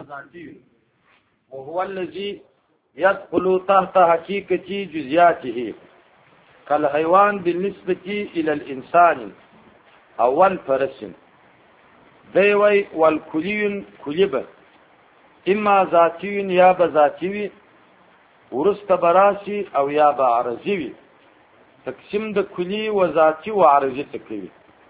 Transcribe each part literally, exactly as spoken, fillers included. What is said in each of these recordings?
ذاتي وي وهو الذي يدخل تحت حقيقة جزئياته كالحيوان بالنسبة إلى الإنسان أول فرس دیوی والکلیون کلیبه اما ذاتیون یا با ذاتیوی ورست براسی او یا با عرضیوی تقسیم د کلی و ذاتی و عرضی تکوی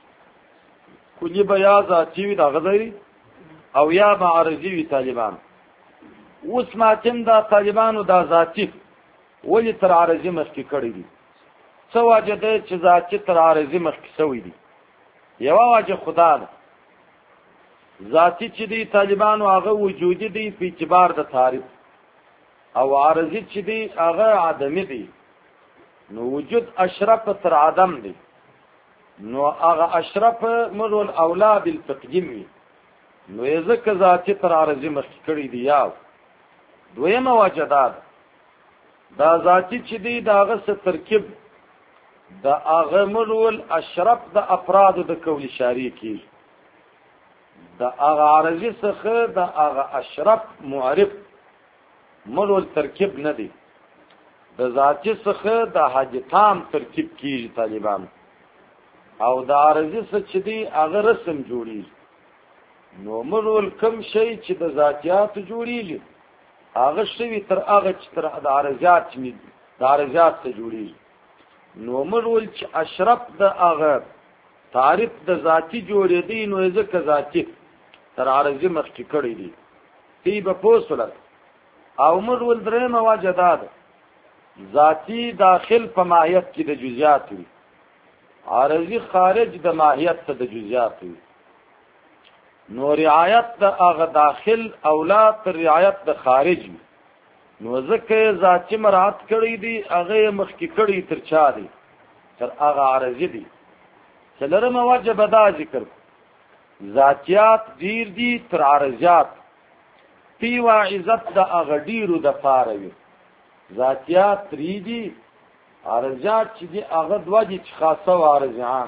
کلیبه یا ذاتیوی دا غذری او یا با عرضیوی طالبان اوس ماتم دا طالبانو دا ذاتی ولی تر عرضی مخکی کردی دی سو واجه ده چه ذاتی تر عرضی مخکی سوی دی یوا واجه خدا ده ذاتی چې دی طالبانو هغه وجودي دی په اعتبار د تعریف او عارضی چې دی هغه عدمی دی نو وجود اشرف تر عدم دی نو هغه اشرف مرول اولا بالتقدیم وي نو ځکه ذاتی تر عارضی مخکې کړی دی یا دویمه وجداد دا ذاتی چې دی دا هغه څه ترکیب دا هغه مرول اشرف د افراد د کول شریکی دا اغا عرضی څخه دا اغا اشرف معرف مرول ترکیب ندی دا ذاتی څخه دا حاجتام ترکیب کیږي طالبان او دا عرضی څخه دی اغا رسم جوړی نو مرول کم شی چې د ذاتیات جوړیږي اغا شوی تر اغا چې تر د عرضیات می د عرضیات څخه جوړیږي نو مرول چې اشرف د اغا تعریف د ذاتی جوړې دی نو ځکه ذاتی تر عرضی مخکې کړی دی تی به پوسولت او مرول درېمه وجه دا ده ذاتی داخل په ماهیت کې د جزئیات وي عرضی خارج د ماهیت ته د جزئیات وي نو رعایت د هغه داخل اولاد تر رعایت د خارج وي نو ځکه ذاتی مراعات کړی دی هغه مخکې کړی تر چا دی تر هغه عرضی دی څلورمه وجه به دا ذکر ذاتیات دیر دی تر عرضیات پی و عزت دا اغدیرو دا پاروی ذاتیات تری دی عرضیات چی دی اغد وجی چی خاصه و عرضیان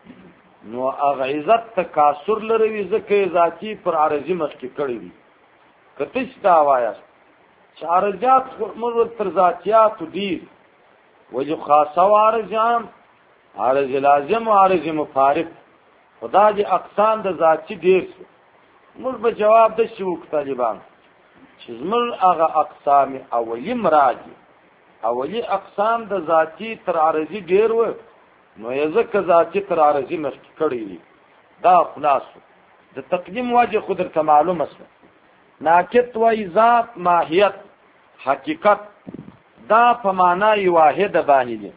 نو اغ عزت تا کاسر لروی زکر ذاتی پر عرضی مخی کردی دی کتش داوایا چی عرضیات مرد تر ذاتیات دیر وجی خاصه و عرضیان عرضی لازم و عرضی مفارق خدا دی اقسام د ذاتی ډیر شو موږ به جواب د شو طالبان چې زمر هغه اقسام اولی مراجع اولی اقسام د ذاتی تر عرضی ډیر و نو یزک ذاتی تر عرضی مخکې کړی دی دا خلاص د تقدیم واجه خود ته معلومه است ناکت و ذات ماهیت حقیقت دا په معنی واحده باندې دي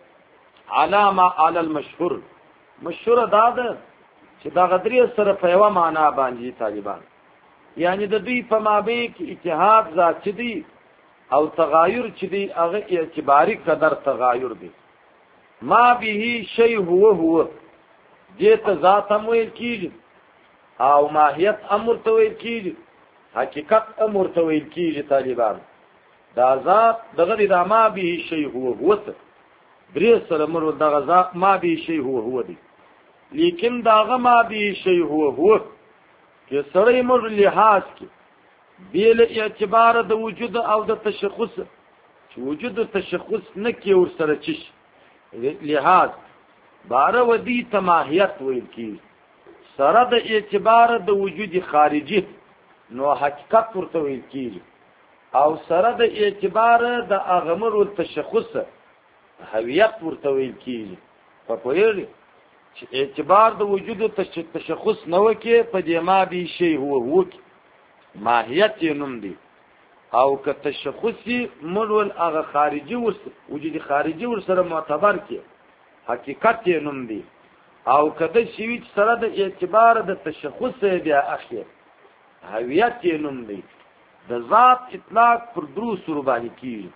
علامه علی المشهور مشهور دا ده چې دا غدری سره په یو معنا باندې طالبان یعنی د دوی په مابین کې اتحاد ذات دی او تغایر چې دی هغه اعتباری قدر تغایر دی ما به شی هو هو دې ته ذات هم ویل کیږي او ماهیت امر ته ویل کیږي حقیقت امر ته ویل کیږي طالبان دا ذات دغه د ما به شی هو هو درې سره مرو دغه ذات ما به شی هو هو دی لیکن داغه ما به شی هو هو چې سره مر لحاظ کې بیل اعتبار د وجود او د تشخص چې وجود تشخص نه کې ور سره چش لحاظ بار ودی تماهیت ویل کی سره د اعتبار د وجود خارجي نو حقیقت ورته ویل کی او سره د اعتبار د اغمر او تشخص هویت ورته ویل کی په پوهیږي اعتبار د وجود تشخص نه وکي په دې ما به شی هو هو ماهیت نوم دی او که تشخصي مرول هغه خارجي ورس وجود خارجي ور سره معتبر کی حقیقت نوم دی او کده شی سره د اعتبار د تشخص بیا اخی هویت نوم دی د ذات اطلاق پر درو سر باندې کی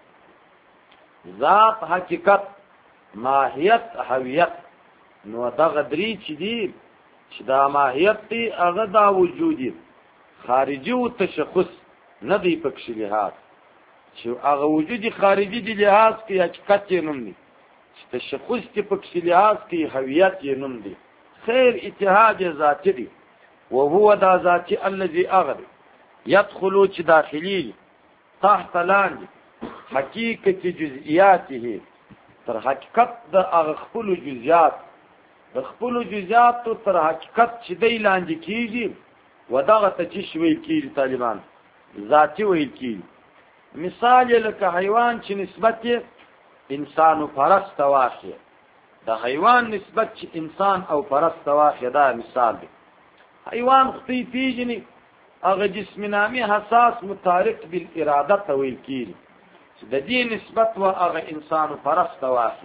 ذات حقیقت ماهیت هویت نو دا غدری چې دی چې دا ماهیت دی هغه دا وجودي خارجي او تشخص نه دی پکې لحاظ چې هغه وجودي خارجي دی لحاظ کې حقیقت یې نوم دی چې تشخص کې پکې لحاظ کې هویت یې نوم دی خیر اتحاد ذاتی دی او هو دا ذاتی الذي اغر يدخلو چې داخلي تحت لاندې حقیقت جزئیاته تر حقیقت د هغه خپل جزئیات د خپل جزئیات تر حقیقت چې دی لاندې کیږي ودغه ته چې ویل کیږي طالبان ذاتی ویل کیږي. مثال لکه حیوان چې نسبت انسان او پرست واخی د حیوان نسبت چې انسان او پرست واخی دا مثال دی. حیوان خپل پیژني هغه جسم نامی حساس متعلق بالاراده تویل کیږي چې د دې نسبت و هغه انسان او پرست واخی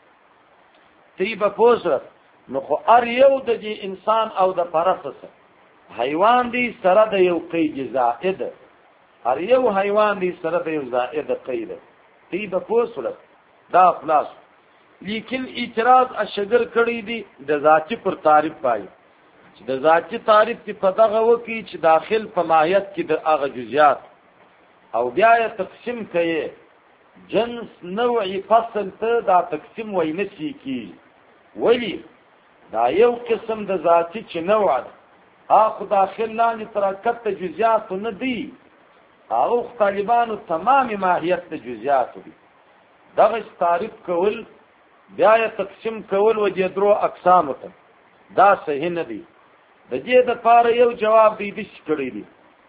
تی به پوسره نو خو ار یو د دې انسان او د پرست سره حیوان دی سره د یو قید زائد هر یو حیوان دی سره د یو زائد قید تی به پوسره دا خلاص. لیکن اعتراض اشجر کړی دی د ذاتی پر تعریف پای چې د ذاتی تعریف په دغه وکی چې داخل په ماهیت کې د هغه جزئیات او بیا یې تقسیم کړي جنس نوعی فصل ته دا تقسیم وای نشي کی ولی دا یو قسم د ذاتی چې نوع هغه داخل لاندې ترکت جزئیات نه دی او طالبانو تمام ماهیت د جزئیات دی دغه تعریف کول بیا یې تقسیم کول و دې درو اقسام ته دا صحیح نه دی. د دې د پاره یو جواب دی د شکړی دی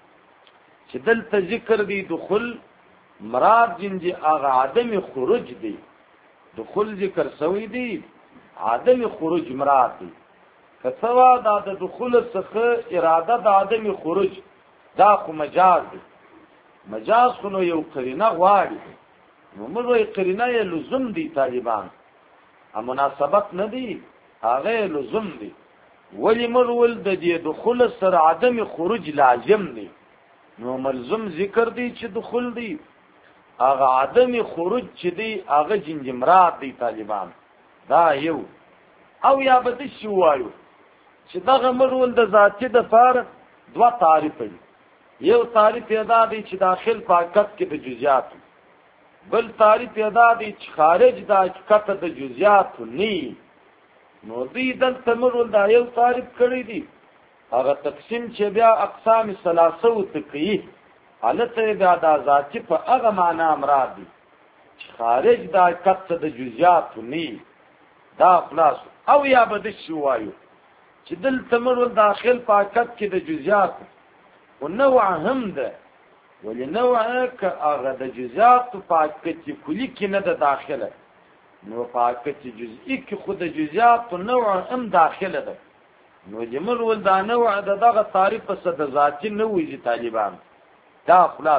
چې دلته ذکر دی دخول مراد جنجي هغه عدم خروج دی دخول ذکر سوی دی عدم خروج مراد دی کسوا دا د دخول څخه اراده د عدم خروج دا خو مجاز دی. مجاز خو نو یو قرینه غواړي نو موږ قرینه یې لزوم دی طالبان ا مناسبت نه دی هغه لزوم دی ولی مرول د دې دخول سره عدم خروج لازم دی نو ملزم ذکر دی چې دخول دی هغه عدم خروج چې دی هغه جنجمرات دی طالبان دا یو او یا بده شو وایو چې دغه مرول د ذاتی د فار دوا تعریف دی. یو تعریف ادا دی چې داخل پاکت کې د جزئیات بل تعریف ادا دی چې خارج د حقیقت د جزئیات نه نو دی دلته مرول دا یو تعریف کړی دی هغه تقسیم چې بیا اقسام ثلاثه او تقیه حالته بیا د ذاتی په هغه معنا مراد دی چې خارج د حقیقت د جزئیات نه دا خلاص او یا بده شو وایو چې دلته مرول داخل پاکت کې د جزئیات او نوع هم ده ولی نوع که هغه د جزئیات پاکت کلی کې نه ده داخله نو پاکت جزئی کې خود جزئیات نوع هم داخله ده نو جمل ول دا نوع د دغه تعریف په د ذاتی نه ویږي طالبان دا خلاص.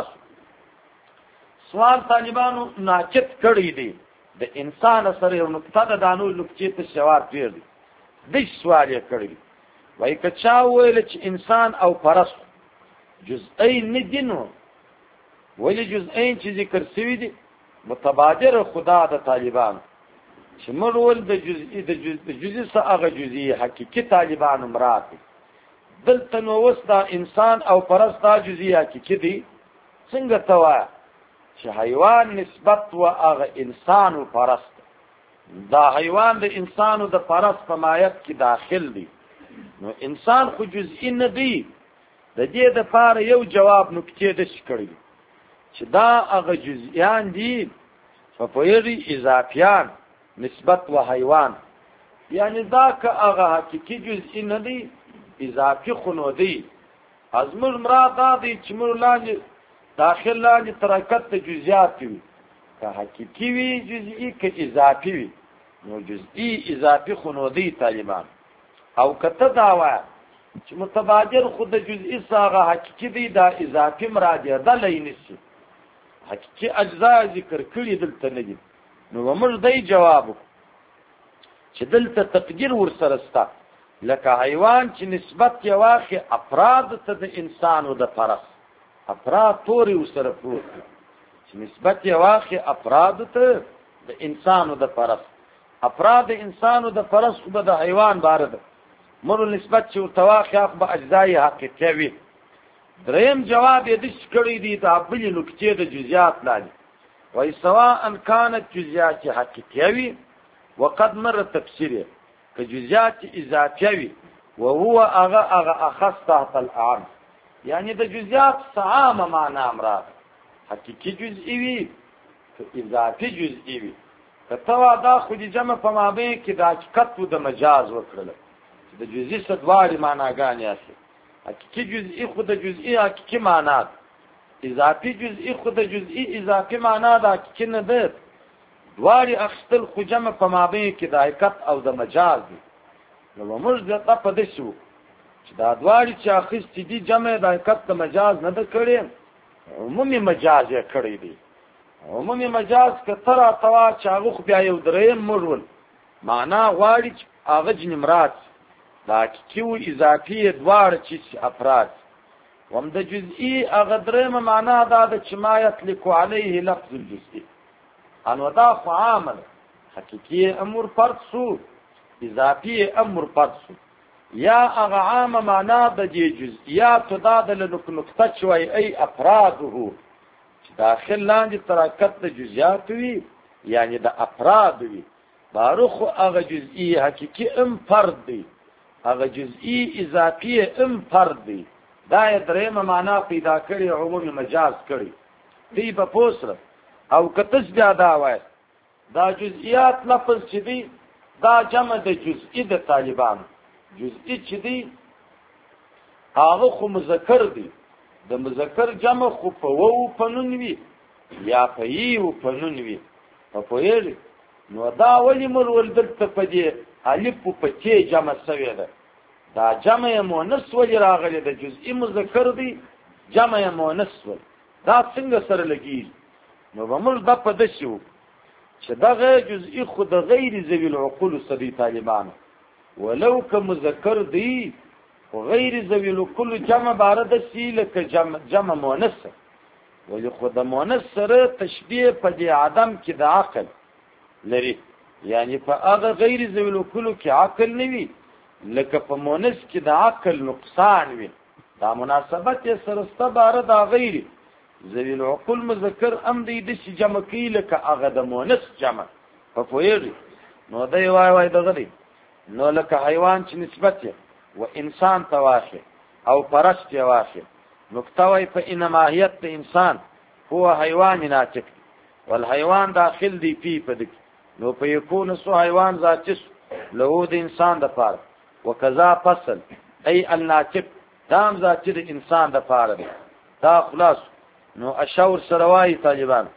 سوال طالبانو ناچت کړی دی د انسان سره یو نقطه د دانو نقطې ته جواب دی د سوال یې کړی وای کچا ویل چې انسان او پرست جزئین نه دینو ولی جزئین چې ذکر شوی دي متبادر خدا د طالبان چې مرول د جزئی د جزئی څخه هغه جزئی حقيقي طالبان مراد دلته نو وستا انسان او پرست دا جزئی حقيقي دي څنګه توا چې حیوان نسبت و هغه انسان او پرست دا حیوان د انسان او د پرست په مایت کې داخل دي نو انسان خو جزئی نه دی د دې د پاره یو جواب نکته د شکړی چې دا هغه جزئیان دي په پوری اضافیان نسبت و حیوان یعنی دا که هغه حقیقي جزئی نه دی اضافي خنو دی ازمر مراد دا دی چې مر لاندې داخل لاندې ترکت جزئیات وي که حقیقي وي جزئی که اضافي وي نو جزئی اضافي خنو دی طالبان او کته داوا چې متبادر خود جزئی ساغه حقیقي دی دا اضافي مراد ده لینسی حقیقي اجزا ذکر کړی دلته نه دي نو موږ دای جواب چې دلته تقدیر ورسره ستا لکه حیوان چې نسبت یې واخی افراد ته د انسان او د پرست افراد توري ورسره پروت چې نسبت یې واخی افراد ته د انسان او د پرست افراد انسان او د پرست خو د حیوان بارد مرو نسبت چې ورتواخی اخ به اجزای حقیقي وي. دریم جواب یې د شکړی دی د بل نکته د جزئیات لاندې وای سواء كانت جزئیات حقیقي وقد مر تفسیره که جزئیات اضافي وهو اغه اغه اخص تحت العام یعنی د جزئیات عامه معنا مراد حقیقي جزئی وي که اضافي جزئی وي که ته دا خو د جمع په مابین کې د حقیقت و د مجاز وکړله چې د جزئی څه دواړې معناګانې اخلي حقیقي جزئی خو د جزئی حقیقي معنا ده اضافي جزئی خو د جزئی اضافي معنا ده حقیقي نه ده دواړې اخیستل خو جمع په مابین کې د حقیقت او د مجاز دي نو موږ دلته په داسې وو چې دا دواړې چې اخیستې دي جمع د حقیقت د مجاز نه ده کړې عمومي مجاز یې کړی دی عمومي مجاز که ته راته وایه چې هغه خو بیا یو دریم مړول معنا غواړي چې هغه ځینې مراد د حقیقي و اضافي یې دواړه چې افراد وهم د جزئي هغه دریمه معنا دا ده چې ما یطلق علیه لفظ الجزئي انو دا خو عامه ده حقیقي امر فرد سو اضافي امر فرد سو یا هغه عامه معنا د دې جزئیاتو دا د نقطه چې وایي ای افراده چې داخل لاندې تراکت د جزئیات وي یعنی د افراد وي بارو خو هغه جزئي حقیقي ام فرد دی هغه جزئي اضافي ام فرد دی دا یې درېیمه معنا پیدا کړې عمومي مجاز کړي دی په پوسره او که تاسو بیا دا وایي دا جزئیات لفظ چې دی دا جمع د جزئی د طالبانو جزئی چې دی هغه خو مذکر دی د مذکر جمع خو په وو په نون وي یا په یو په نون وي په پوهېږئ نو دا ولې مرول دلته په دې الف په تی جمع شوې ده دا جمع مؤنث ولې راغلی د جزئی مذکر دی جمع مؤنث ول دا څنګه سره لګیږي نو به موږ دا په داسې وو چې دغه جزئی خو د غیر ذوي العقول صدی طالبانو ولو که مذکر دی و غیر ذوی العقول جمع باره د سی لکه جمع, جمع مؤنث ولی خو د مؤنث سره تشبیه په دې عدم کې د عقل لري یعنی په هغه غیر ذوی العقول کې عقل نه وي لکه په مؤنث کې د عقل نقصان وي دا مناسبت یې سره ستا باره د غیر ذوی العقول مذکر ام دی د سی جمع کې لکه هغه د مؤنث جمع په پوهېږئ نو دی وای وای دغه دی نو لکه حیوان چې نسبت یې و انسان ته واخې او پرست یې واخې نکته وایي په ان ماهیت د انسان هو حیوان ناطق والحیوان داخل دی فی په دې نو په یکون سو حیوان ذاتي له د انسان د پاره وکذا فصل ای الناطق دام ذاتي د انسان د پاره دی دا خلاص نو اشور سروای طالبان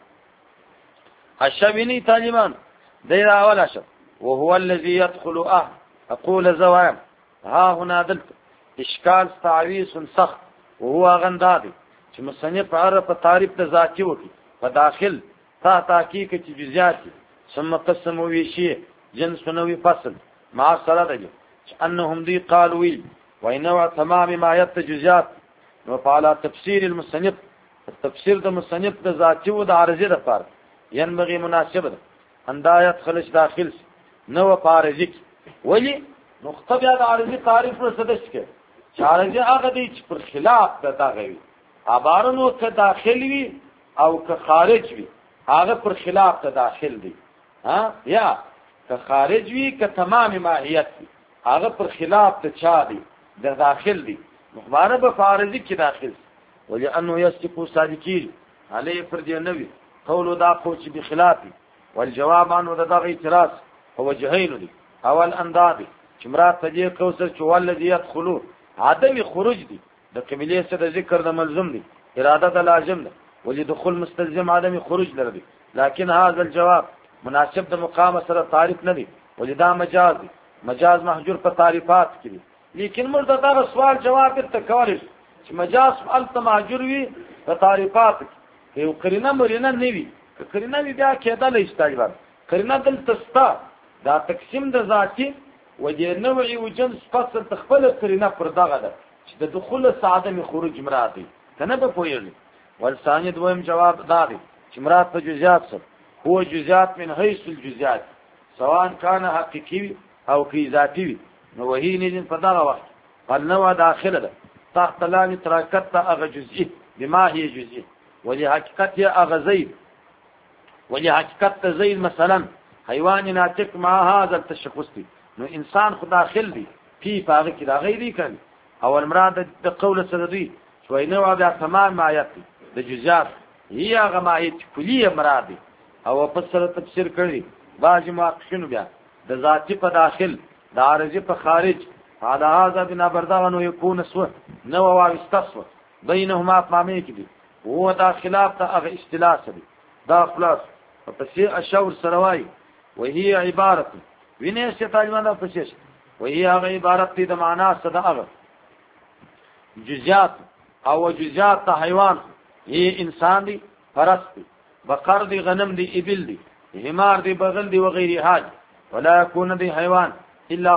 اشوینی طالبان دی اول اشو وهو الذي يدخل اه اقول زوام ها هنا دلت اشکال تعویض سخت وهو غندادي چې مصنف عرف په تعریف د ذاتی وکي په داخل تا تحقیق چې جزئیات ثم قسم ویشی جنس نوې فصل مع سره دی چې انهم دی قالوا وانه تمام ما يت جزئیات نو په تفسیر المصنف تفسیر د مصنف د ذاتی و د عارضی د فرق ينبغي مناسبه اندایت خلش داخل نو پارجک ولی نقطه بیا د عارضی تعریف رسدش کې چې عارضی هغه دی چې پر خلاف د دغه وي عبارنو که داخل وي او که خارج وي هغه پر خلاف د داخل دی ها یا که خارج وي که تمام ماهیت وي هغه پر خلاف د چا دی د داخل دی مخبره به عارضی کې داخل ولی انه یستقو صادقین علی پر دی نوی قولو دا خو چې بخلافي والجواب عنه دغه اعتراض هو جهیل دی اول اندادي چې مراد ته دې کوسر چې ولدي يدخلوا عدم خروج دي د قبيله سره ذکر د ملزم دي اراده د لازم ده ولې دخول مستلزم عدم خروج لري لكن هذا الجواب مناسب د مقام سره تعریف نه دي ولې دا مجاز دي مجاز محجور په تعریفات کې دي لیکن موږ دا سوال جواب ته کولای چې مجاز الت محجور وي په تعریفات کې یو قرینه مرینه نه وي قرینه وي بیا کېدل استعمال قرینه دلته ستا دا تقسیم د ذاتی و دې نوعي و جنس فصل تخپل قرینه پر دغه ده چې د دخول سعادم خروج مراد دي کنه په پوهیږي والثاني دویم جواب دا دی چې مراد په جزئیات سره هو جزئیات من حيث الجزئیات سواء كان حقيقي او کی ذاتی نو وهي نه په دغه وخت قال نو داخله ده تحت لام ترکت اغه جزئی بما هي جزئی ولي حقیقت هي اغه زید ولي حقیقت زید مثلا حیوان ناطق ما هذا التشخص دي نو انسان خو داخل دی فی پاغه کې دا غیری کړي او المراد د قول سره دی سوینه و بیا تمام ماهیت د جزئیات هي هغه ماهیت کلیه مراد دی او په سره تفسیر کړی بعضی محققینو بیا د ذاتی په داخل د عارضی په خارج هذا هذا بنا بردغنو يكون سو نو واستسو بينهما فهمي کې دي هو دا خلاف ته هغه اختلاف دی دا خلاص په څه اشور سروای وهي عبارت ویني څه تعلیمانه په څه وهي هغه عبارت دي د معنا څه ده هغه جزئیات او جزئیات حیوان هي انسان دی فرس دی بقر دی غنم دی ابل دی حمار دی بغل دی وغيره حاج ولا يكون دی حیوان الا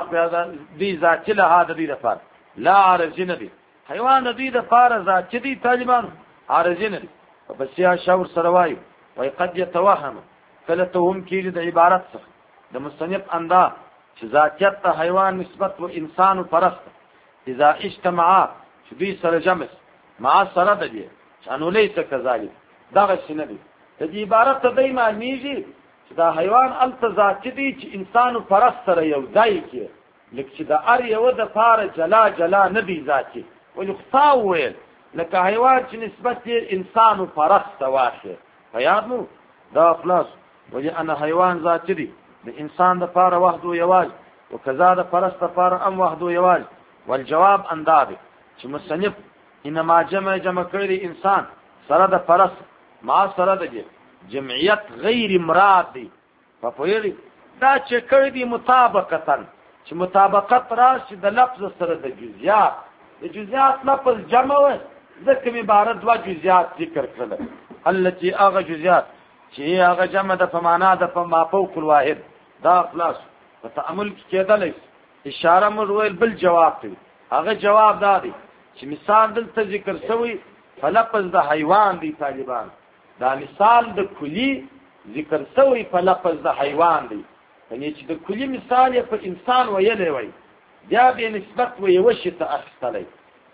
دی ذات له هذا دی رفار لا عارضین دی حیوان دی د فار ذات دی طالبان عارضین دی بس یا شاور سروای وای قد يتوهم کله توهم کیږي د عبارت څخه د مصنف اندا چې ذاتیت ته حیوان نسبت و انسان پرست اذا اجتماع چې دوی سره جمع مع سره دی انو ليس كذلك دغه شنه دی د دې عبارت ته دی معنیږي چې دا حیوان التزات دي چې انسان پرست سره یو ځای کې لکه چې د ار یو د فار جلا جلا نه دی ذاتي ولخصاویل لکه حیوان چې نسبت انسان پرست واشه فیادمو دا خلاص ولی انا حیوان ذات دي د انسان د فار وحده یواز وکذا د پرست فار ام وحده یواز والجواب اندابه چې مصنف انما جمع جمع کړی انسان سره د پرست ما سره د جمعیت غیر مراد دی په پوری دا چې کړی دی مطابقتا چې مطابقت راشي د لفظ سره د جزئیات د جزئیات لفظ جمع و ځکه عبارت دوا جزئیات ذکر کړل التي اغه جزئیات چې هغه جمع د فمانا د ما فوق الواحد دا خلاص په تامل کې کېدل اشاره مرویل بل جواب دی هغه جواب دا دی چې مثال دلته ذکر شوی فلفظ د حیوان دی طالبان دا مثال د کلی ذکر شوی په لفظ د حیوان دی یعنی چې د کلی مثال په انسان ویلې وای بیا به نسبت و یو شی ته اخستلې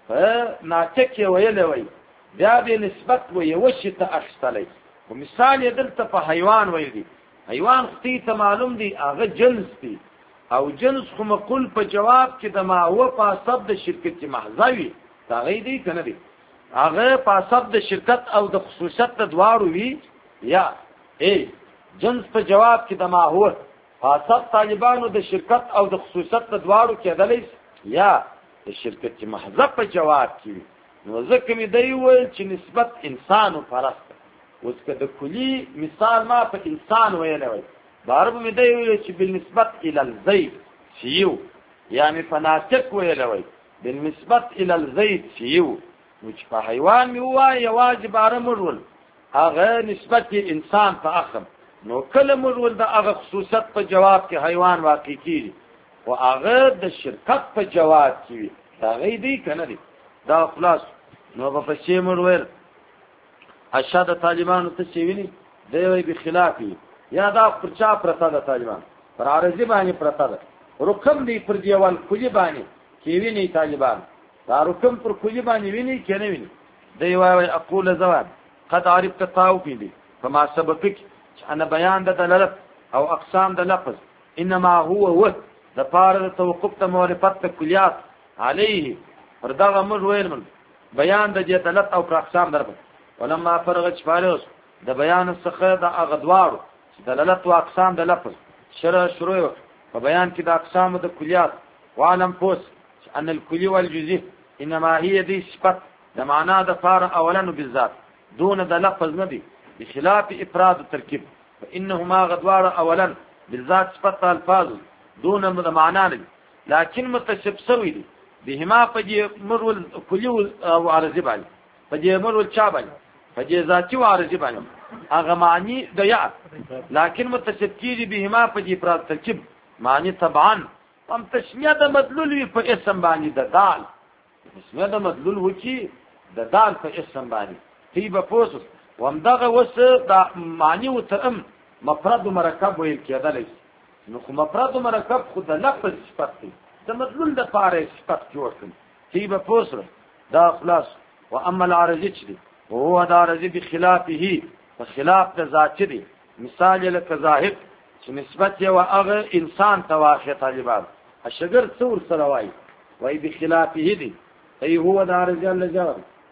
په ناټک ویلې وای بیا به نسبت و یو شی ته اخستلې او مثال یې دلته په حیوان ویل دی حیوان ختی ته معلوم دی هغه جنس دی او جنس خو مقول په جواب کې د ما هو په سبب د شرکت محضوي دا غي دی کنه دی هغه په سبب د شرکت او د خصوصیت د دواړو وی یا ای جنس په جواب کې د ما هو په سبب طالبانو د شرکت او د خصوصیت د دواړو کې دلې یا د شرکت محض په جواب کې نو ځکه می دی ویل چې نسبت انسان او پرست اوس که د کلی مثال ما په انسان ویل وای بارب می دی ویل چې بالنسبت الى الزيد شیو یعنی فناتک ویل وای بالنسبت الى الزيد شیو نو چې په حیوان می وای واجب ارمرول هغه نسبت انسان ته اخم نو کله مرول د هغه خصوصیت په جواب کې حیوان واقع کیږي او هغه د شرکت په جواب کې دا غي دی کنه دی دا خلاص نو په پښې مرول اشهد طالبانو ته چې ویني دی وی بخلافي یا دا پر چا پرته د طالبان پر عارضی باندې پرته ده رقم دی پر دیوال کلی باندې کې ویني طالبان دا رقم پر کلی باندې ویني کنه ویني دی وی اقول زواد قد عرفت التوفي دي فما سبقك انا بیان د دلالت او اقسام د لفظ انما هو هو د پاره د توقف ته معرفت کلیات علیه پر دا امر ویل من بیان د دلالت او اقسام درته ولما فرغت فارس د بیان څخه د اغدوار دلالت او اقسام د لفظ شرع شروع په بیان کې د اقسام د کلیات وعلم پوس ان الكلي والجزء انما هي دي صفت د معنا د فار اولا بالذات دون د لفظ ندي بخلاف افراد التركيب فانهما غدوار اولا بالذات صفت الفاظ دون معنى ندي لكن متشبسوي دي بهما فجي مرول كلي او عارضي باندې فجي مرول چا باندې فجي ذاتي او عارضي باندې هغه معنی د یا لكن متشبكي بهما فجي افراد التركيب معنی طبعا هم تسمیه د مدلول په اسم باندې د دال تسمیه د مدلول وکي د دال په اسم باندې تی به پوسس ومدغه وس د معنی او تم مفرد مرکب ویل کېدل نو خو مفرد مرکب خو د لفظ صفت دی د مدلول د پاره صفت جوړ کړي تی به پوسس دا خلاص و اما العارضی چي وهو د عارضی بخلافه فخلاف د ذات دی مثال لکه ظاهر چې نسبت یو هغه انسان ته واقع طالبان الشجر څور سره وای وای بخلافه دی ای هو د عارضی الجواب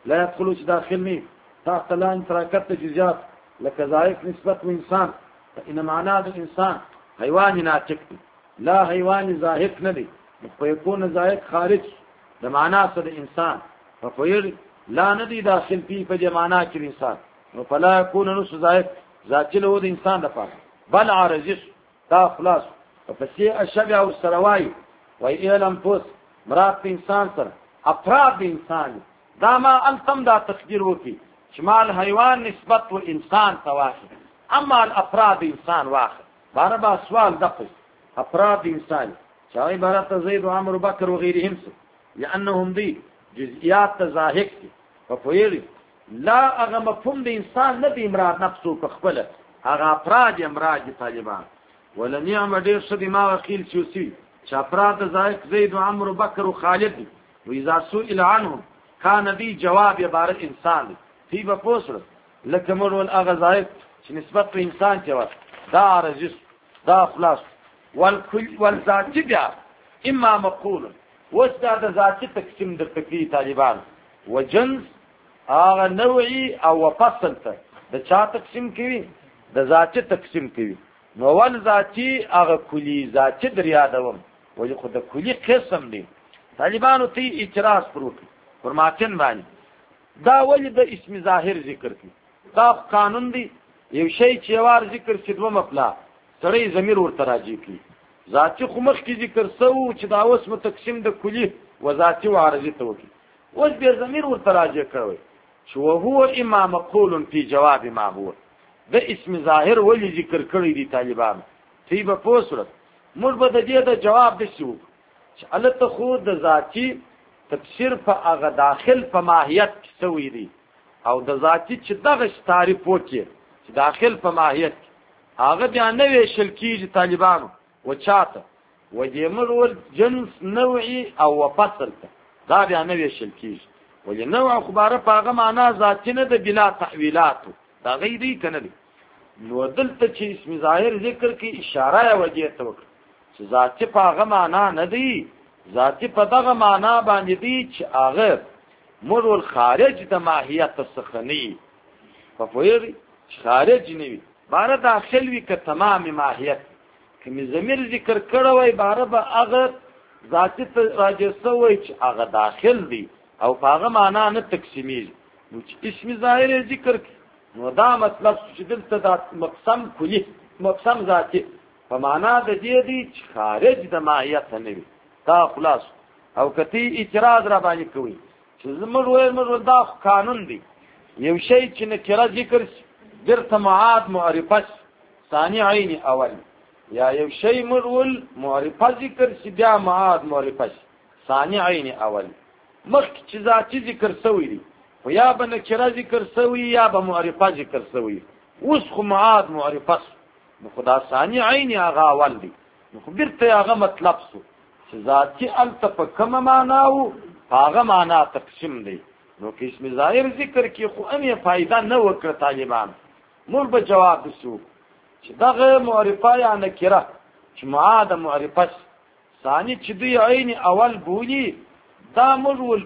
لا يدخلوا چې داخل نه تحت لاندې تراکت جزئیات لکه ذائق نسبت و انسان فإن معنا د انسان حیوان ناطق دی لا حیوان ذائق نه دی فيكون ذائق خارج د معنا سره انسان ففير لا ندي داخل فيه په معنا کې انسان فلا يكون نص ذائق ذات له د انسان لپاره بل عارض دا خلاص فسي الشبع والسروای وإلم فوس مراد انسان سره افراد انسان دا ما التم دا تقدير وکي شمال حیوان نسبت و انسان تواخي اما الافراد انسان واخر باربا سوال دقيق افراد انسان شاوي عبارت زيد وعمر وبكر وغيرهم لانهم دي جزئيات تزاهق ففويري لا اغا مفهوم د انسان نه دی مراد نفسه خپل اغا افراد امراض طالبان ولا نعم ډیر څه دی ما وکیل چوسی چې افراد زاهق زيد وعمر وبكر وخالد واذا سئل عنهم كان دي جواب عبارت انسان في بپوسل لکه مر اغا زاهق چې نسبت په انسان جواب دا رجس دا خلاص والكل والذات بیا اما مقول وستا ذات تقسیم د فکری طالبان وجنس هغه نوعي او فصل ته د چا تقسیم کوي د ذات تقسیم کوي نو ول ذاتی هغه کلی ذات دریادوم ولی خود کلی قسم دی طالبانو تی اعتراض پروت فرماتن باندې دا ول د اسم ظاهر ذکر کی دا قانون دی یو شی چې وار ذکر شې دوه مفلا سړی ضمیر ورته راځي کی ذاتی خمخ کی ذکر سو چې دا اوس متقسم د کلی و ذاتی و عارضی ته وکی اوس به ضمیر ورته راځي کوي چې هو اما مقول فی جواب ما هو د اسم ظاهر ولی ذکر کړی دی طالبان تی په پوسرت موږ به د دې د جواب دشو چې الته خو د ذاتی تفسیر په هغه داخل په ماهیت کې سوی دی او د ذاتی چې دغه تعریف وکړي چې داخل په ماهیت هغه بیا نه ویشل کیږي طالبانو و چاته و دېمر جنس نوعي او فصل ته دا بیا نه ویشل کیږي ولې نوع خبره په هغه معنا ذاتی نه د بلا تحویلات دا غیري کنه دي نو دلته چې اسم ظاهر ذکر کې اشاره وجه ته وکړه چې ذاتی په هغه معنا نه دی ذاتی په دغه معنا باندې دی چې هغه مرول خارج د ماهیت السخنی په فویر خارج نه وي بار داخل وي که تمام ماهیت کمی ضمیر ذکر کړه وای بار به هغه ذاتی ته راځي وای چې هغه داخل دی او هغه معنا نه تقسیمیږي نو چې اسم ظاهر ذکر نو دا مطلب چې دلته د مقسم کلی مقسم ذاتی په معنا د دې دی چې خارج د ماهیت نه وي دا خلاص او کتی اعتراض را باندې کوي چې زموږ وایي موږ دا قانون دی یو شی چې نکره ذکر درته معاد معرفه ثانی عین اول یا یو شی مرول معرفه ذکر سی بیا معاد معرفه ثانی عین اول مخک چې ذاتی ذکر سوی دی و یا به نکره ذکر سوی یا به معرفه ذکر سوی اوس خو معاد معرفه نو خدا ثانی عین هغه اول دی نو خو بیرته هغه مطلب سو چې ذاتی التف کما معنا او هغه معنا تقسیم دی نو که اسم ظاهر ذکر کی خو امه فائدہ نه وکړه طالبان مول به جواب وسو چې دغه معرفه یا نکره چې معاد معرفه ثانی چې دی عین اول بولی دا مرول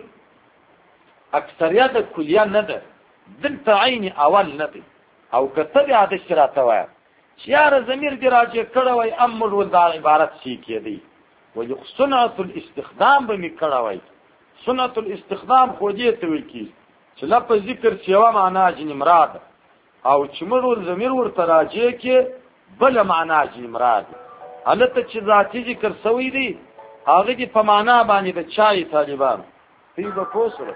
اکثریت کلیه نه ده دلته عین اول نه ده او کته بیا د شراته وای چې یار ضمیر دی راځي کړه وای امر ول دا عبارت شي کېدی وي صنعت الاستخدام به می کړه وای صنعت الاستخدام خو دې ته وی کی چې لفظ ذکر سیوا معنا جن مراد او چې مرول ضمیر ورته راځي کې بل معنا جن مراد البته چې ذاتی ذکر سوی دی هغه دې په معنا باندې د چای طالبان په دې پوسره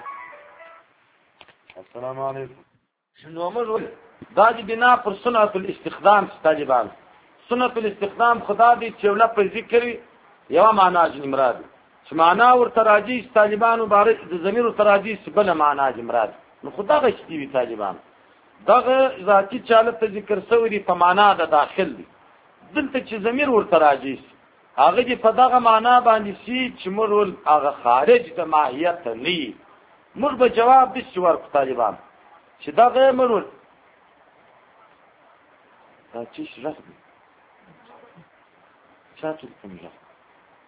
السلام علیکم نو موږ دا دې بنا پر صنعت الاستخدام طالبان صنعت الاستخدام خدا دې چې لفظ ذکر یو معنا جن مراد چې معنا ورته راځي طالبان مبارک د ضمیر ورته راځي بل معنا جن مراد نو خدا غشتي وی طالبان دغه ذاتی چاله ته ذکر سوی په معنا د داخل دی دلته چې ضمیر ورته راځي هغه دې په دغه معنا باندې سي چې مرول هغه خارج د ماهیت نه موږ به جواب د شوار طالبان چې دغه مرول دا چې شرح دي چاته کوم ځای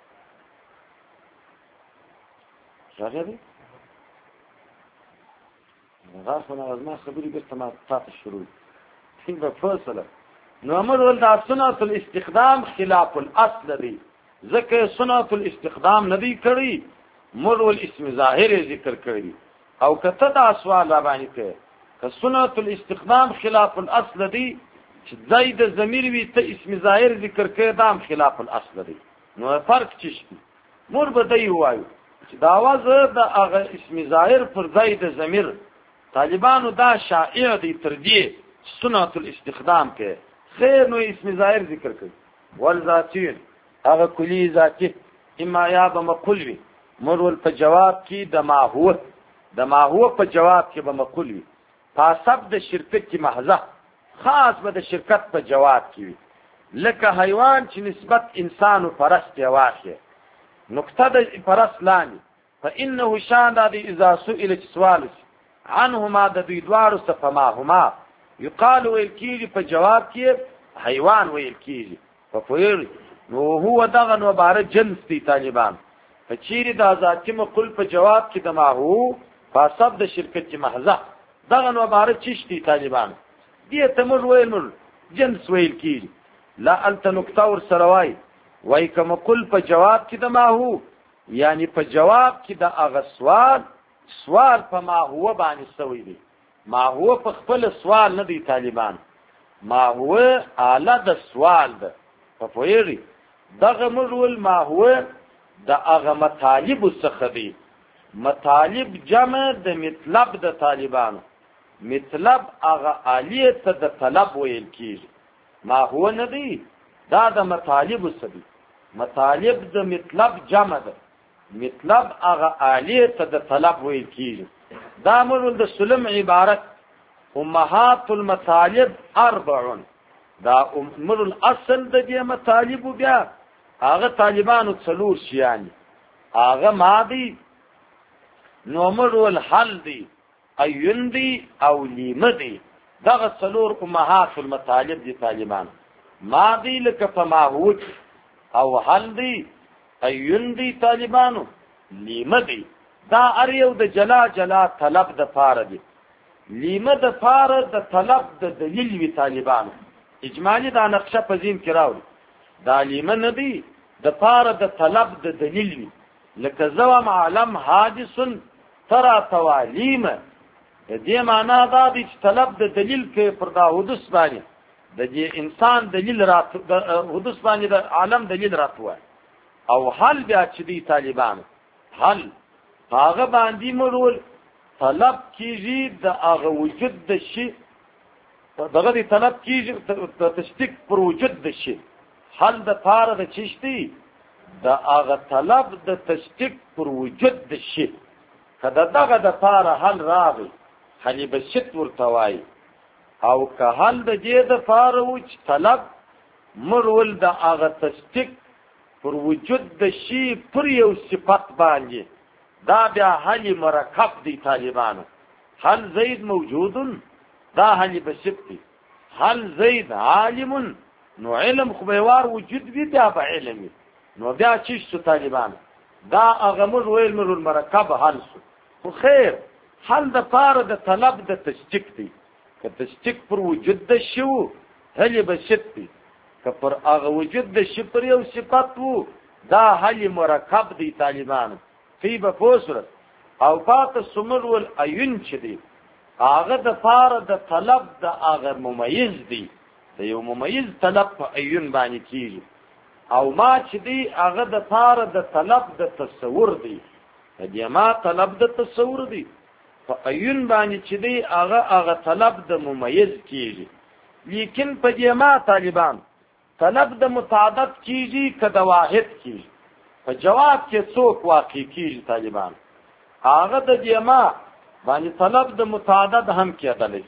راغلی غاښ نه زما خبرې بیرته ما تاسو شروع څنګه فاصله نو امر ول دا سنت الاستخدام خلاف الاصل دی ځکه سنت الاستخدام ندی کړی مر ول اسم ظاهر ذکر کړی او کته دا سوال باندې کوي که سنت الاستخدام خلاف الاصل دی چې زید ضمیر وي ته اسم ظاهر ذکر کړی دا خلاف الاصل دی نو فرق څه شي مر بدای وایو چې دا وازه د هغه اسم ظاهر پر زید ضمیر طالبانو دا شائع دی تر دې سنت الاستخدام کې خیر نو اسم ظاهر ذکر کړي والذاتین هغه کلی ذاتی اما یا بمقل وي مرول په جواب کې د ما هو د ما هو په جواب کې بمقل وي فاسب د شرکت کې محضه خاص به د شرکت په جواب کې وي لکه حیوان چې نسبت انسان او پرست واخی نقطه د پرست لانی فانه شان د اذا سئل سوال عنهما د دوی دوارو څخه ما هما یقال ویل کیږي په جواب کې حیوان ویل کیږي په فویر نو هو دغه نو بار جنس دی طالبان په چیرې د ذاتی مقل په جواب کې د ما هو فاسب د شرکت کې محضه دغه نو بار چشتي طالبان دې تمر ویل مر جنس ویل کیږي لا انت نقطه ور سروای وای کوم مقل په جواب کې د ما هو یعنی په جواب کې د اغه سوال سوال په ما هو باندې سوی دی ما هو په خپل سوال نه دی طالبان ما هو اعلی د سوال ده په پوهیږي دغه مرول ما هو د هغه مطالب څخه دی مطالب جمع د مطلب د طالبانو مطلب هغه عالیه ته د طلب ویل کیږي ما هو نه دی دا د مطالب څخه دی مطالب د مطلب جمع ده مطلب هغه عالیه ته د طلب ویل کیږي دا مرول د سلم عبارت امهات المطالب اربعون دا مرول اصل د دې مطالب بیا هغه طالبانو څلور شیان هغه ماضی نو مرول حل دی ایون دی او لیم دی دغه څلور امهات المطالب دي طالبان ماضی لکه په ماهوت او حل دی ایون دی طالبانو لیم دی دا اریو د جلا جلا طلب د فار دی لیمه د فار د طلب د دلیل وی طالبانو اجمالی دا نقشه په ذهن کې راوړي دا لیمه نه دی د فار د طلب د دلیل وی لکه زوم عالم حادث ترى توالیم دې معنا دا دی چې طلب د دلیل کې پر دا حدث باندې د دې انسان دلیل رات حدث باندې د عالم دلیل راتوه او حل بیا چې دی طالبانو حل هغه باندې مرول طلب کیږي د هغه وجود د شی دغه دی طلب کیږي د تصدیق پر وجود د شی حل د فار د چشتي د هغه طلب د تصدیق پر وجود د شی کله دغه د فار حل راغی حلی بشت ورتوای او که حل د دې د فار وچ طلب مرول د هغه تصدیق پر وجود د شی پر یو صفت باندې دا بیا حل مرکب دی طالبانو حل زید موجود دا حل بشت دی حل زید عالم نو علم خبیوار وجود بی بیا با علمی نو بیا چیش سو طالبانو دا اغمر ویل مرول مرکب حل سو خو خیر حل د پار د طلب د تشتیک دی که تشتیک پر وجود د شو حل بشت دی که پر اغ وجود د شی پر یو صفت وو دا حل مرکب دی طالبانو فی بفوسر او پات سمر ول ایون چ دی هغه د فار د طلب د هغه ممیز دی د یو ممیز طلب په ایون باندې کیږي او ما چې دی هغه د فار د طلب د تصور دی د دې ما طلب د تصور دی په ایون باندې چې دی هغه هغه طلب د ممیز کیږي لیکن په دې ما طالبان طلب د متعدد کیږي که د واحد کیږي په جواب کې څوک واقع کیږي طالبان هغه د دیما باندې طلب د متعدد هم کېدلی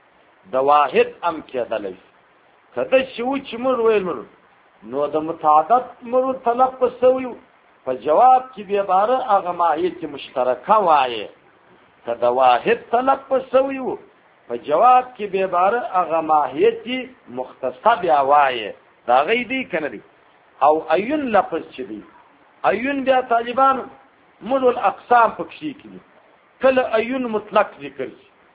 د واحد هم کېدلی کله شو چې مر ویل مر نو د متعدد مر طلب په سوی په جواب کې به بار هغه ماهیت مشترکه وایي که د واحد طلب په سوی په جواب کې به بار هغه ماهیت مختصه بیا وایي دا غي دی کنه دی او ایون لفظ چي دی ایون بیا طالبان مول الاقسام پکشي کړي کله ایون مطلق ذکر شي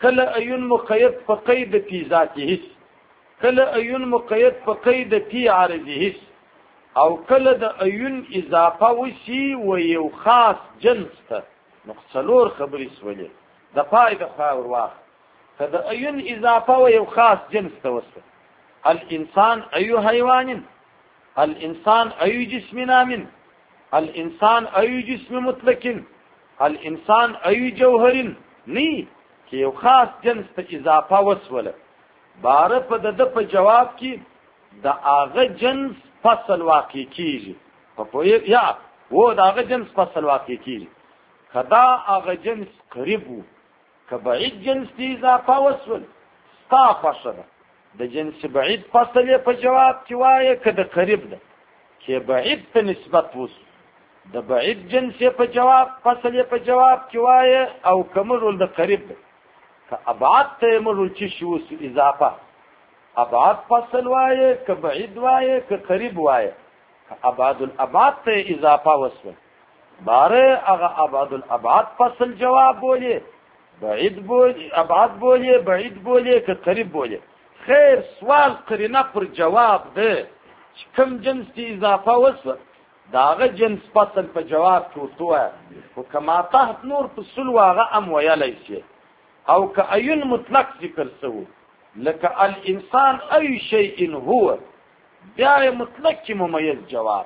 کله عین مقید په قید فی ذاته کله عین مقید په قید فی عارضه او کله د عین اضافه وشي و یو خاص جنس ته نو څلور خبرې سولې د پای د خاور واخ کله عین اضافه و یو خاص جنس ته وسه الانسان ای حیوان الانسان ای جسم نام الانسان ای جسم مطلق الانسان ای جوهر نی چې یو خاص جنس ته اضافه وسوله بار په د په جواب کې د هغه جنس فصل واقع کیږي په پوهه یا و د هغه جنس فصل واقع کیږي کدا هغه جنس قریب وو کبعید جنس ته اضافه وسول ستا فصل د جنس بعید فصل په جواب کې وایي کده قریب ده چې بعید ته نسبت وس د بعید جنس په جواب فصل په جواب کې وایي او کمرول د قریب ده که ابعاد ته مرول چې شو اضافه ابعاد فصل وایي که بعید وایي که قریب وایي ابعاد الابعاد ته اضافه وسول باره هغه ابعاد الابعاد فصل جواب بولی بعید بولی ابعاد بولی بعید بولی که قریب بولی خیر سوال قرینه پر جواب ده چې کوم جنس ته اضافه وسول داغه جنس فصل په جواب کې وتوه او کما تحت نور فصل واغه ام ویلای شي او که عین مطلق ذکر سو لکه الانسان ای شیء هو بیا مطلق کی ممیز جواب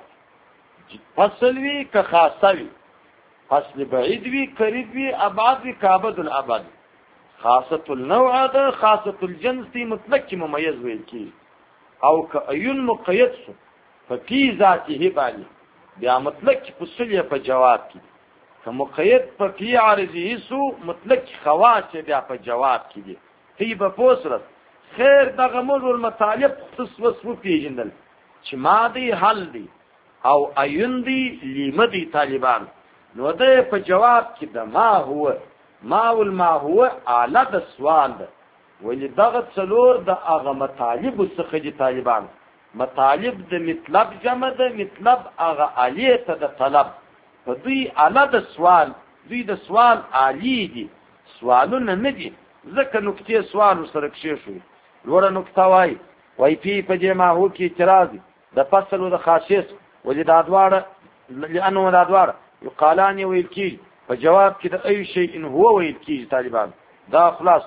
فصل وی که خاصه وی فصل بعید وی قریب وی ابعاد وی کابد الابد خاصه النوع ده خاصه الجنس دی مطلق کی ممیز ویل کی او که عین مقید سو ففي ذاته باندې بیا مطلق کی فصل په جواب کی که مقید په فی عارضی سو مطلق خواص بیا په جواب کی دی تی په پوسرت خیر دغه مول مطالب خصوص وسو پیجندل چې ماضی حل دی او عین دی لیمه دی طالبان نو ده په جواب کې د ما هو ما ول ما هو اعلی د سوال ده ولی دغه څلور د هغه مطالب څخه دي طالبان مطالب د مطلب جمع ده مطلب هغه عالی ته د طلب په دوی اعلی د سوال دوی د سوال عالی دي سوالونه نه دي ځکه نکته سوال سره کې شو لوړه نکته وای وای پی په دې ما هو کې اعتراض د فصل او د خاصیت ولې د ادوار لانه د ادوار یقالان ویل کی په جواب کې د اي شيء هو ویل کی طالبان دا خلاص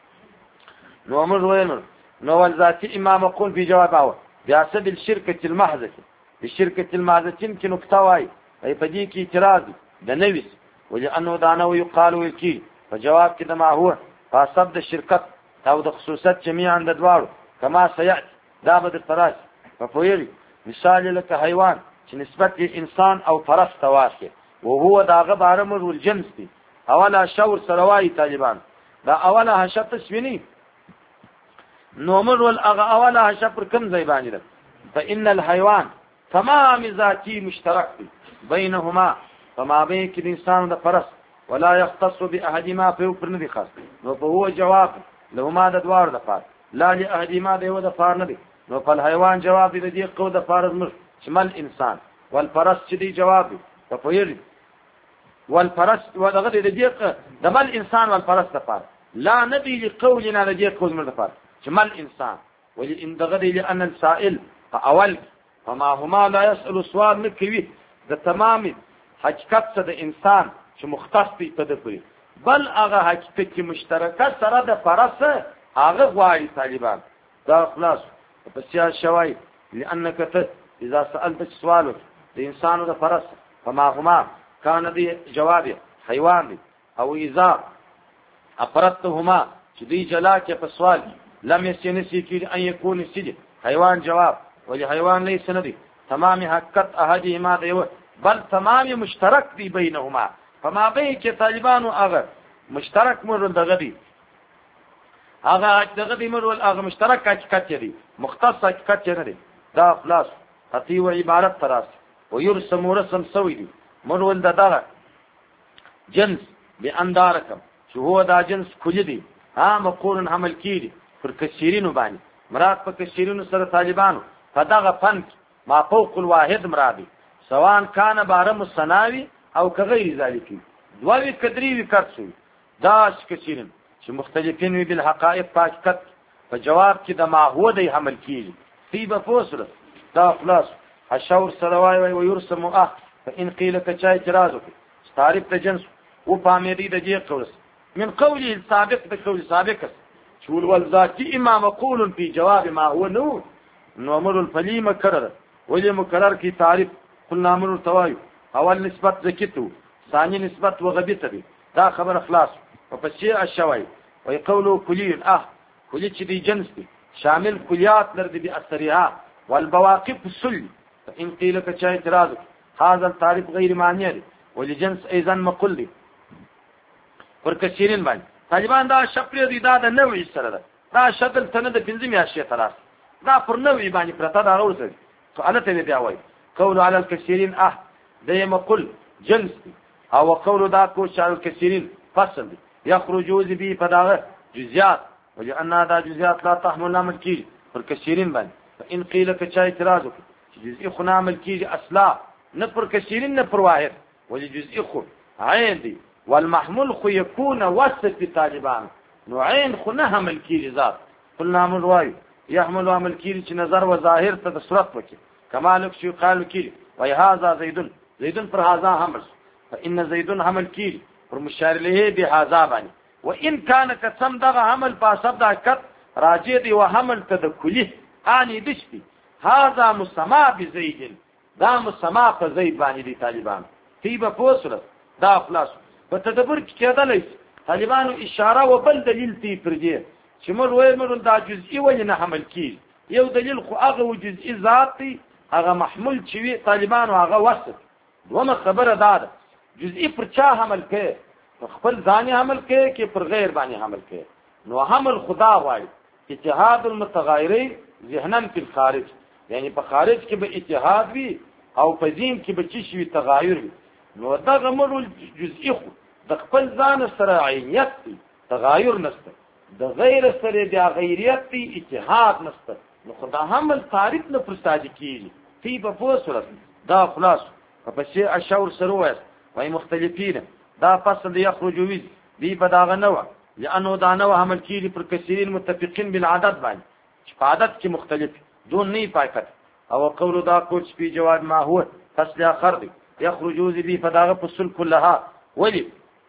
نو امر وینر نو ذاتي امام قول په جواب او بیاسد الشركه المحضه الشركه المحضه کې نکته وای ای په دې کې اعتراض د نویس ولانه دا نو یقال ویل کی په جواب کې د ما هو فاسد الشركه او د خصوصیت جميعا د دوار کما سيات دا به تراش په پویری مثال لکه حیوان چې نسبت انسان او فرس تواشه وهو داغه باره مرول جنس دی اوله شور سروای طالبان دا اوله حشت سوینی نو مرول اغه اوله حشت پر کم ځای باندې ده فان الحيوان تمام ذاتی مشترک دی بینهما فما بین الانسان و فرس ولا يختص باحدهما فيفر ندي خاص نو هو جواب لهما د دوار د فار لا لاحدهما ده د فار ندي نو په حیوان جواب دی د قو د فارز مر شمل انسان والفرس چې دی جواب په پویری والفرس ودغه د دې د مل انسان والفرس د فار لا ندي لقولنا د دې قول مر د فار شمل انسان ولي ان دغه لان السائل اول فما هما لا يسأل سؤال نکوي د تمام حقیقت څخه د انسان چې مختص دی په دې بل هغه حقیقت چې مشترکه سره د فرس هغه غواړي طالبان دا خلاص بس يا شوي لانك ت اذا سالت سؤال الانسان ده فرس فما هما كان دي جواب حيوان دي او اذا اپرتهما چې دي جلا کې په سوال لم يسنسي كي ان يكون سجد حيوان جواب ولي حيوان ليس ندي تمام حقت احدهما ده بل تمام مشترك دي بينهما فما بين کې طالبان او هغه مشترک مرون دغه دي هغه دغه دي مرول هغه مشترک حقیقت دي مختص حقیقت نه دي دا خلاص اتی و عبارت تراس و يرسم رسم سوي دي مرول دغه جنس باندارکم شو هو دا جنس کلی دي ها مقول عمل کیدي پر کثیرینو باندې مراد په کثیرینو سره طالبانو فدغه فن ما فوق الواحد مرادي سواء كان بارم الصناوي او كغير ذلك دوی کدری وکړ دا کثیرن چې چې مختلفین وي بالحقائق په حقیقت په جواب کې د ما هو دی حمل کیږي فی به فوسره دا خلاص الشور سره وای وای ويرسم اه فان قيل كچا اعتراض وکړي تعریف د جنس او پامیری د دې قول من قوله السابق د قول سابق شول والذاتي اما مقول في جواب ما هو نور نمر الفلي مكرر ولي مكرر کی تعریف قلنا امر التوايو اول نسبت ذکرته ثاني نسبت وغبته دا خبر خلاص وپسې الشوي وي قوله كلي اه كلي چې دی جنس دی شامل کلیات لري به اثرها والبواقف السل فان قيل كچا اعتراض هذا التعريف غير معنی ولجنس ايضا مقل دی پر کثیرین باندې طالبان دا شپری دی دا د نوې سره ده دا شتل تنه د پنځه میاشتې تراس دا پر نوې باندې پرتا دا ورسره سوالته دی وای قول على الكثيرين اه ده مقل جنس دی او قول دا کو شال الكثيرين فصل دی يخرجوا به فداغه جزئيات ولأن دا جزئيات لا تحمل عمل کی پر کثیرین باندې فان قيل كچا اعتراض جزئي خو عمل کی اصلا نه پر کثیرین نه پر واحد ولي جزئي خو عین دی والمحمول خو يكون وصف طالبان نوعين خو نه عمل کی ذات قلنا عمل وايو يحمل عمل کی چې نظر و ظاهر ته صورت وکي کمالک شو قال کی وای هذا زيد زيد پر هذا حمل فان زيد عمل کی پر مشار له به هذا باندې وان كان قسم دغه عمل په سبب د کت راجع دی وحمل تدخلي اني دشتي هذا مسما بزيد دا مسما په زید باندې دي طالبان تیبه پوسره دا خلاص په تدبر کې کېدلې طالبانو اشاره او بل دلیل تی پرځي چې موږ وایو موږ دا جزئی ولې نه حمل کی یو دلیل خو هغه جزئی ذاتی هغه محمول چې وی طالبانو هغه وصف دومره خبره ده جزئی پر چا حمل کې خپل ځاني حمل کې کې پر غیر باندې حمل کې نو حمل خدا وایي اتحاد المتغایرین ذهنا فی الخارج یعنی په خارج کې به اتحاد وي او په ذهن کې به چی شي تغایر وي نو دا غمر جزئی خو د خپل ځان سره عینیت دی تغایر نشته د غیر سره د غیریت دی اتحاد نشته نو خدا حمل تعریف نه پرستاد کیږي تی په فوسره دا خلاص په شی اشور سره وایي وای مختلفین دا فصل یخرجوی دی بداغه نو لانه دا نو عمل کیږي پر کثیرین متفقین بالعدد باندې چې په عدد کې مختلف دون نه پایکت او قول دا کوچ په جواب ما هو فصل اخر دی یخرجوی دی بداغه فصل كلها ولی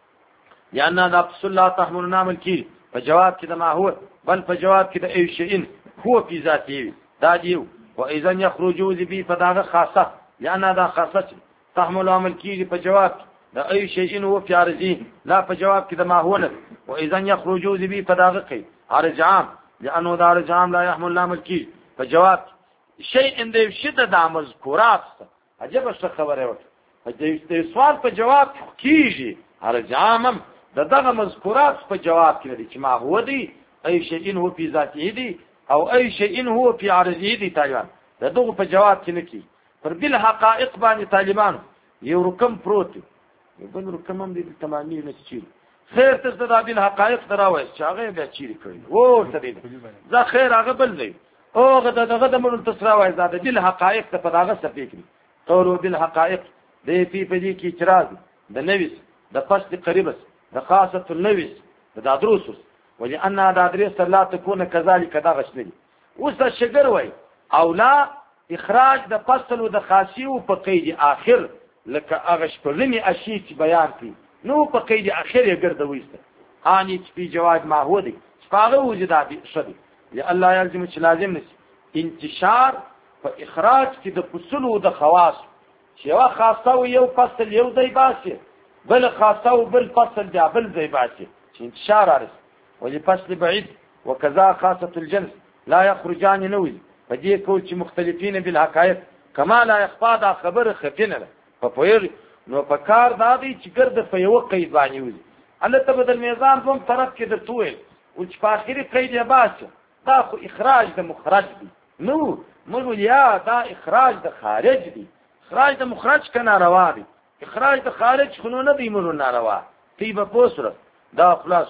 لان دا فصل لا تحمل عمل کیږي په جواب کې دا ما هو بل په جواب کې د ای شیء هو فی ذاته دا دیو و اذا یخرجوی دی بداغه خاصه لان دا خاصه تحمل عمل کیږي په جواب دا اي شيء هو في عرضه لا په جواب کې د ما هو نه واذا يخرجوا ذي فداغقي عرض عام لانه دا عرض عام لا يحمل عمل کی په جواب شيء ان د شده د مذکورات عجب څه خبره وکړه د سوال په جواب کیږي عرض عام د دغه مذکورات په جواب کې دي چې ما هو دي اي شيء هو في ذاته دي او اي شيء هو في عرضه دي طالبان دغه په جواب کې نه کی پر بل حقائق باندې طالبان یو رقم پروت بل رقم هم دي تمامي نشي خیر ته د بل حقائق دراوي چې هغه بیا چیرې کړی او ته دي ځا خیر هغه بل دی او غدا دغه د مون تسراوي زاده بل حقائق ته په دغه څه فکر قولو بل حقائق د پی په دې کې اعتراض د نویس د فصل قریبس د خاصه النویس د دروس ولأن دا درس لا تكون كذلك دا غشنی اوس شګر وای او لا اخراج د فصل او د خاصي او په قید اخر لکه هغه شپږمې اشی چې بیان کړي نو په قید اخر یې ګرځويسته اني چې جواب ما هو دي هغه وجودات شدي یا الله یلزم چې لازم نشي انتشار په اخراج کې د فصل او د خواص چې یو خاصه او یو فصل یو ځای باسي بل خاصه او بل فصل دی بل ځای باسي چې انتشار ارس ولې فصل بعيد وكذا خاصه الجنس لا يخرجان نوي فدې کو چې مختلفین بالحقائق کما لا اخفاء دا خبر خفینه په پویر نو په کار دا دی چې ګرد په یو قید باندې وي الله ته بدل میزان کوم طرف کې د تویل او چې په اخري قید یې باسه دا خو اخراج د مخرج دی نو موږ یا دا اخراج د خارج دی اخراج د مخرج کنه روا دی اخراج د خارج خو نه دی موږ ناروا تی په پوسره دا خلاص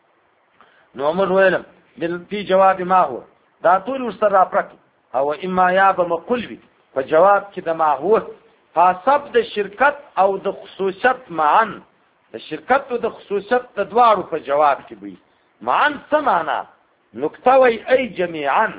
نو موږ ویلم د تی جواب ما هو دا ټول مستر راپرک او اما یا به مقلبی په جواب کې د ما هو حسب د شرکت او د خصوصیت معن د شرکت او د خصوصیت د دواړو په جواب کې وي معا څه معنا نکته وی ای جميعا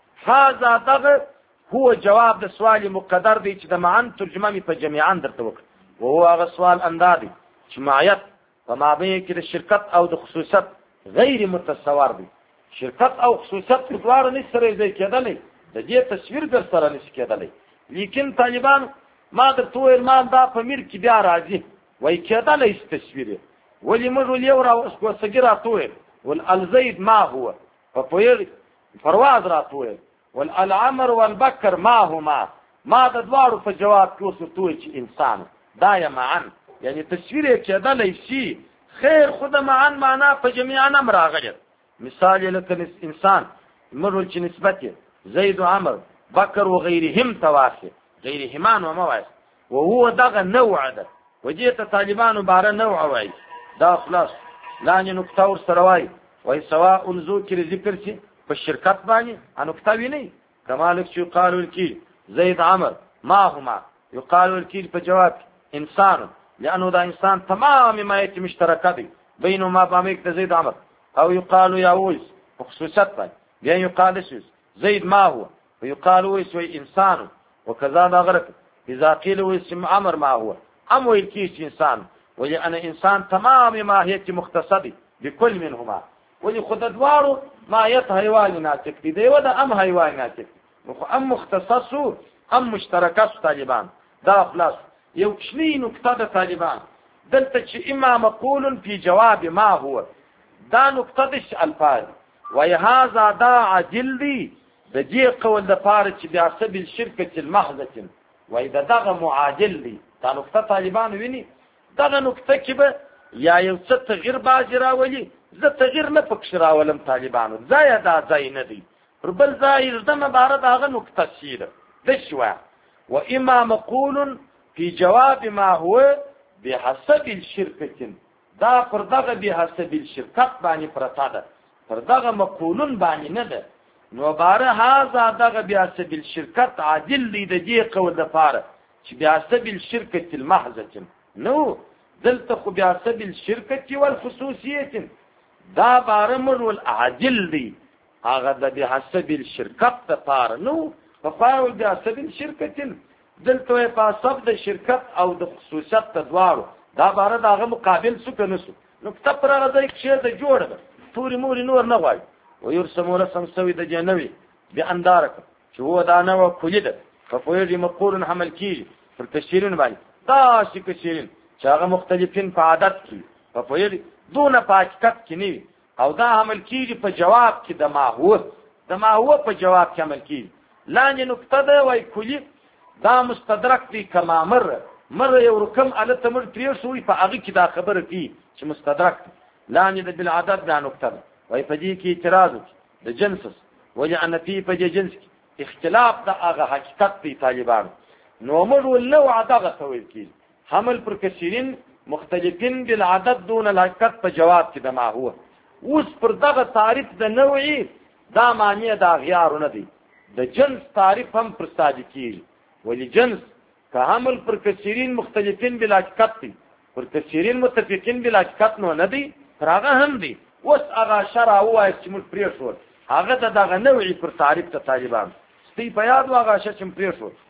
هذا دغه هو جواب د سوال مقدر دی چې د معا ترجمه می په جميعا درته وکړه وهو هغه سوال اندازي چې معیت په مابین کې د شرکت او د خصوصیت غیر متصور دی شرکت او خصوصیت په دواړو نه سره ځای کېدلی د دې تصویر در سره نشي کېدلی لیکن طالبان ما درته ویل ما دا په میر کې بیا راځي وایي کېدلی شي تصویر ولې موږ ول یو راوسګي راته ویل والزید ما هو په پوهېږي پرواز راته ویل والعمر والبکر ما هما ما د دواړو په جواب کې اوس ورته ویل چې انسان دا یې معا یعنی تصویر یې کېدلی شي خیر خود معا معنا په جميعا هم راغلی مثال لکه انسان مرول چې نسبت زید و عمر بکر و غیرهم تواسي غیرهمان و مواسي وهو دغه نوع ده وجه ته طالبانو باره نوع وایي دا خلاص لاندې نکته ورسره وایي وایي سواء ذکر ذکر شي په شرکت باندې نکته وي نه کمالک چې قالو الکیل زید عمر ما هما يقال الكيل په جواب انسان لانه دا انسان تمام ما يتم مشتركه دي بينما باميك زيد عمر او يقال يا ويس خصوصات بين يقال زيد ما هو ويقال ويس انسان وكذا غرق اذا قيل ويس عمر ما هو ام الكيس انسان ولأن انسان تمام ماهيته مختصدي بكل منهما ولي خد ادوارو ماهيت حيوان ناتك دي ودا ام حيوان ناتك ام مختصصو ام مشترکات طالبان دا خلاص یو کشنی نکته د طالبان دلته چې اما مقول فی جواب ما هو دا نکته د الفاظ وای هاذا دا عدل دی د دې قول د پاره چې بیا سبیل شرکت المحضه وای دا دغه معادل دی دا نکته طالبان ویني دغه نکته کې به یا یو څه تغییر باز راولي زه تغییر نه پکښ راولم طالبانو ځای دا ځای نه دی پر بل ځای د مبارد هغه نکته شیره دشوا واما مقول في جواب ما هو بحسب الشركه دا پر دغه بحسب الشرکت باندې پرتا ده پر دغه مقولن باندې نه ده نو بار هاذا دغه بحسب الشرکت عادل دی د دې قول د پاره چې بحسب الشركه المحضه نو دلته خو بحسب الشركه والخصوصيه دا بار مر والعادل دی هغه د بحسب الشرکت د پاره نو فقاول بحسب الشركه دلته په حساب د شرکت او د خصوصیت تدوارو دا بار دغه مقابل څه کنسو نو کته پر راځي چې د جوړ ده توري موري نور نه وای او يرسمون سمسوي د جنوي باندارک چې هو دا نو کلی ده په پوهې مقول حمل کیږي پر تشیرین باندې دا شي کشیرین چې هغه مختلفین په عادت کې په پوهې دونه پاکت کې نه او دا عمل کیږي په جواب کې د ما هو د ما هو په جواب کې عمل کیږي لاندې نقطه ده وای کلی دا مستدرک دی کما مر مر یو رقم ال تمر پریو شوی په هغه کې دا خبره کی چې مستدرک لاندې د بالعدد دا نقطه ده وای په دې کې اعتراض د جنس وجه ان فی په جنس اختلاف د هغه حقیقت دی طالبان نو مر ولو دغه تویل کی حمل پر کثیرین مختلفین بالعدد دون الحقیقت په جواب کې د ما هو اوس پر دغه تعریف د نوعی دا معنی دا غیار نه دی د جنس تعریف هم پر صادقی ولی جنس که حمل پر کثیرین مختلفین بلا حقیقت دی پر کثیرین متفقین بلا حقیقت نو نه دی هغه هم دی اوس هغه شرع وای چې موږ پرې شو هغه دغه نوعی پر تعریف ته طالبان ستې په یاد واغه چې موږ پرې شو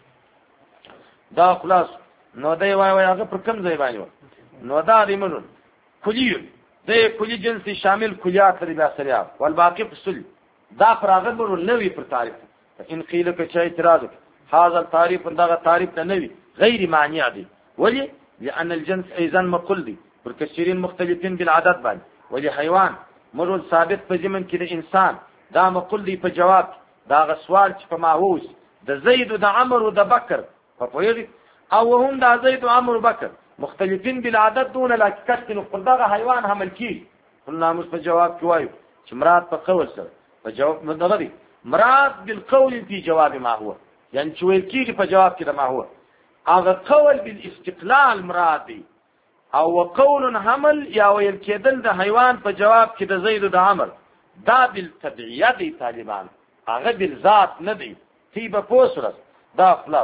دا خلاص نو دی وای وای هغه پر کوم ځای باندې نو دا دی موږ کلی د کلی جنس شامل کلیات لري باسریا والباقی فصل دا فراغت بر نوی پر تعریف ان قیل که چا اعتراض هذا التعريف دغه تعریف نه نوی غیر معنی دی ولی لان الجنس ايضا مقل دی پر کثیرین مختلفین بالعدد باندې ولی حیوان مرول ثابت په زمن کې د انسان دا مقل دی په جواب دا غ سوال چې په ماوس د زید او د عمرو او د بکر په پوهیږي او هم د زید او عمرو بکر مختلفین بالعدد دون الحقیقت نو پر دغه حیوان حمل کی قلنا مس په جواب کې وایو چې مراد په قول سره په جواب مدغري مراد بالقول في جواب ما هو يعني چې ویل کیږي په جواب کې د ما هو هغه قول بالاستقلال مراد دی او قول حمل یا ویل کېدل د حیوان په جواب کې د زید او د عمر دا بالتبعیه دی طالبان هغه بالذات نه دی تی په پوسره دا خلاص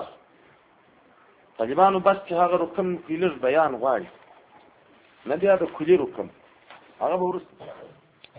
طالبانو بس چې هغه رقم کلیر بیان غواړي نه دی دا کلی رقم هغه ورس